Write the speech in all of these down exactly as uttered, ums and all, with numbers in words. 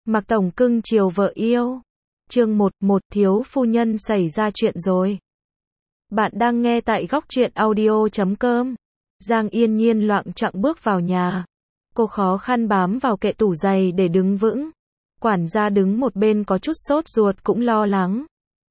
Mạc Tổng cưng chiều vợ yêu. Chương một, một thiếu phu nhân xảy ra chuyện rồi. Bạn đang nghe tại góc truyện audio chấm com. Giang Yên Nhiên loạng choạng bước vào nhà. Cô khó khăn bám vào kệ tủ giày để đứng vững. Quản gia đứng một bên có chút sốt ruột cũng lo lắng.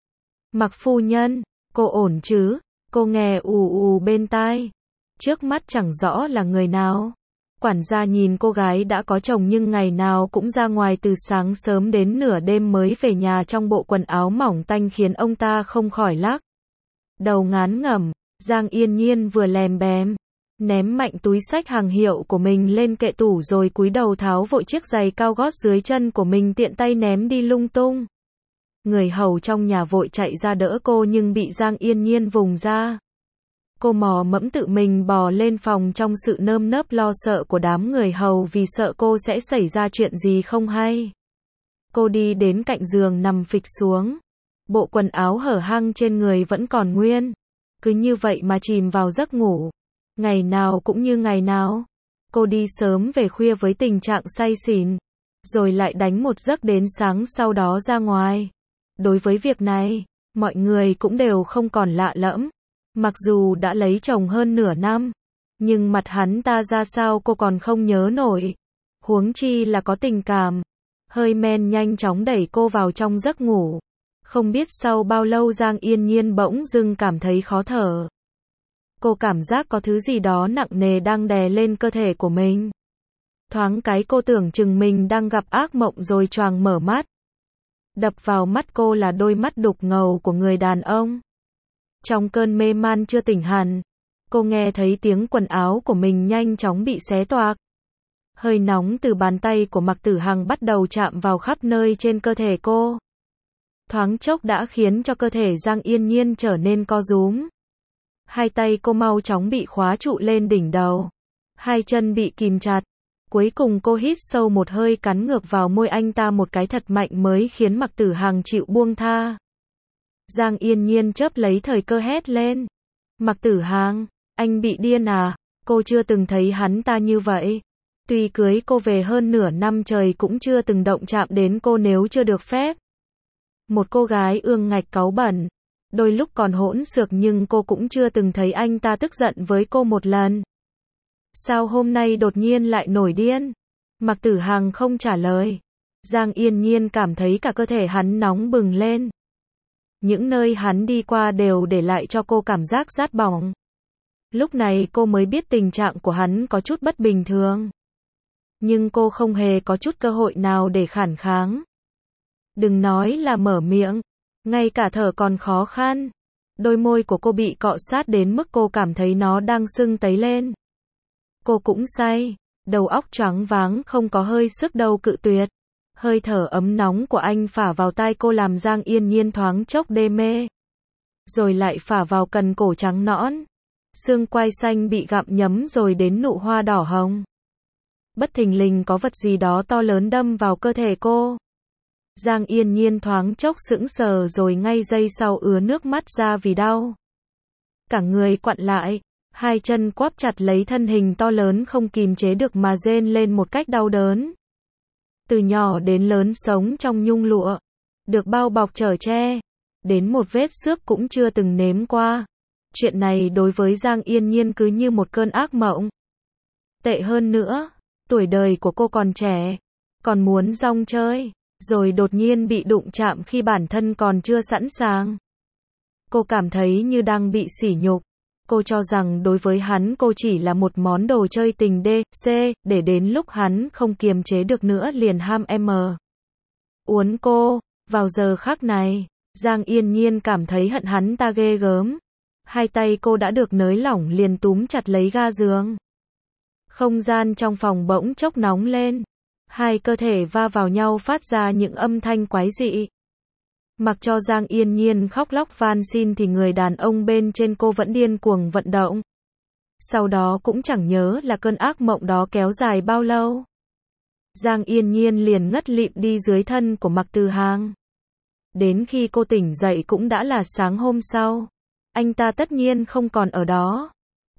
Mạc phu nhân, cô ổn chứ? Cô nghe ù ù bên tai. Trước mắt chẳng rõ là người nào. Quản gia nhìn cô gái đã có chồng nhưng ngày nào cũng ra ngoài từ sáng sớm đến nửa đêm mới về nhà trong bộ quần áo mỏng tanh khiến ông ta không khỏi lắc đầu ngán ngẩm. Giang Yên Nhiên vừa lèm bèm, ném mạnh túi xách hàng hiệu của mình lên kệ tủ rồi cúi đầu tháo vội chiếc giày cao gót dưới chân của mình tiện tay ném đi lung tung. Người hầu trong nhà vội chạy ra đỡ cô nhưng bị Giang Yên Nhiên vùng ra. Cô mò mẫm tự mình bò lên phòng trong sự nơm nớp lo sợ của đám người hầu vì sợ cô sẽ xảy ra chuyện gì không hay. Cô đi đến cạnh giường nằm phịch xuống. Bộ quần áo hở hang trên người vẫn còn nguyên. Cứ như vậy mà chìm vào giấc ngủ. Ngày nào cũng như ngày nào. Cô đi sớm về khuya với tình trạng say xỉn. Rồi lại đánh một giấc đến sáng sau đó ra ngoài. Đối với việc này, mọi người cũng đều không còn lạ lẫm. Mặc dù đã lấy chồng hơn nửa năm, nhưng mặt hắn ta ra sao cô còn không nhớ nổi. Huống chi là có tình cảm. Hơi men nhanh chóng đẩy cô vào trong giấc ngủ. Không biết sau bao lâu Giang Yên Nhiên bỗng dưng cảm thấy khó thở. Cô cảm giác có thứ gì đó nặng nề đang đè lên cơ thể của mình. Thoáng cái cô tưởng chừng mình đang gặp ác mộng rồi choàng mở mắt. Đập vào mắt cô là đôi mắt đục ngầu của người đàn ông. Trong cơn mê man chưa tỉnh hẳn, cô nghe thấy tiếng quần áo của mình nhanh chóng bị xé toạc. Hơi nóng từ bàn tay của Mạc Tử Hằng bắt đầu chạm vào khắp nơi trên cơ thể cô. Thoáng chốc đã khiến cho cơ thể Giang Yên Nhiên trở nên co rúm. Hai tay cô mau chóng bị khóa trụ lên đỉnh đầu. Hai chân bị kìm chặt. Cuối cùng cô hít sâu một hơi cắn ngược vào môi anh ta một cái thật mạnh mới khiến Mạc Tử Hằng chịu buông tha. Giang Yên Nhiên chớp lấy thời cơ hét lên. Mạc Tử Hằng, anh bị điên à? Cô chưa từng thấy hắn ta như vậy. Tuy cưới cô về hơn nửa năm trời cũng chưa từng động chạm đến cô nếu chưa được phép. Một cô gái ương ngạch cáu bẩn. Đôi lúc còn hỗn xược nhưng cô cũng chưa từng thấy anh ta tức giận với cô một lần. Sao hôm nay đột nhiên lại nổi điên? Mạc Tử Hằng không trả lời. Giang Yên Nhiên cảm thấy cả cơ thể hắn nóng bừng lên. Những nơi hắn đi qua đều để lại cho cô cảm giác rát bỏng. Lúc này cô mới biết tình trạng của hắn có chút bất bình thường. Nhưng cô không hề có chút cơ hội nào để phản kháng. Đừng nói là mở miệng, ngay cả thở còn khó khăn. Đôi môi của cô bị cọ sát đến mức cô cảm thấy nó đang sưng tấy lên. Cô cũng say, đầu óc choáng váng không có hơi sức đâu cự tuyệt. Hơi thở ấm nóng của anh phả vào tai cô làm Giang Yên Nhiên thoáng chốc đê mê. Rồi lại phả vào cần cổ trắng nõn. Xương quai xanh bị gặm nhấm rồi đến nụ hoa đỏ hồng. Bất thình lình có vật gì đó to lớn đâm vào cơ thể cô. Giang Yên Nhiên thoáng chốc sững sờ rồi ngay giây sau ứa nước mắt ra vì đau. Cả người quặn lại, hai chân quắp chặt lấy thân hình to lớn không kìm chế được mà rên lên một cách đau đớn. Từ nhỏ đến lớn sống trong nhung lụa, được bao bọc chở che, đến một vết xước cũng chưa từng nếm qua. Chuyện này đối với Giang Yên Nhiên cứ như một cơn ác mộng. Tệ hơn nữa, tuổi đời của cô còn trẻ, còn muốn rong chơi, rồi đột nhiên bị đụng chạm khi bản thân còn chưa sẵn sàng. Cô cảm thấy như đang bị sỉ nhục. Cô cho rằng đối với hắn cô chỉ là một món đồ chơi tình đê, xê, để đến lúc hắn không kiềm chế được nữa liền ham em. Uốn cô, vào giờ khắc này, Giang Yên Nhiên cảm thấy hận hắn ta ghê gớm. Hai tay cô đã được nới lỏng liền túm chặt lấy ga giường. Không gian trong phòng bỗng chốc nóng lên. Hai cơ thể va vào nhau phát ra những âm thanh quái dị. Mặc cho Giang Yên Nhiên khóc lóc van xin thì người đàn ông bên trên cô vẫn điên cuồng vận động. Sau đó cũng chẳng nhớ là cơn ác mộng đó kéo dài bao lâu. Giang Yên Nhiên liền ngất lịm đi dưới thân của Mạc Tử Hằng. Đến khi cô tỉnh dậy cũng đã là sáng hôm sau. Anh ta tất nhiên không còn ở đó.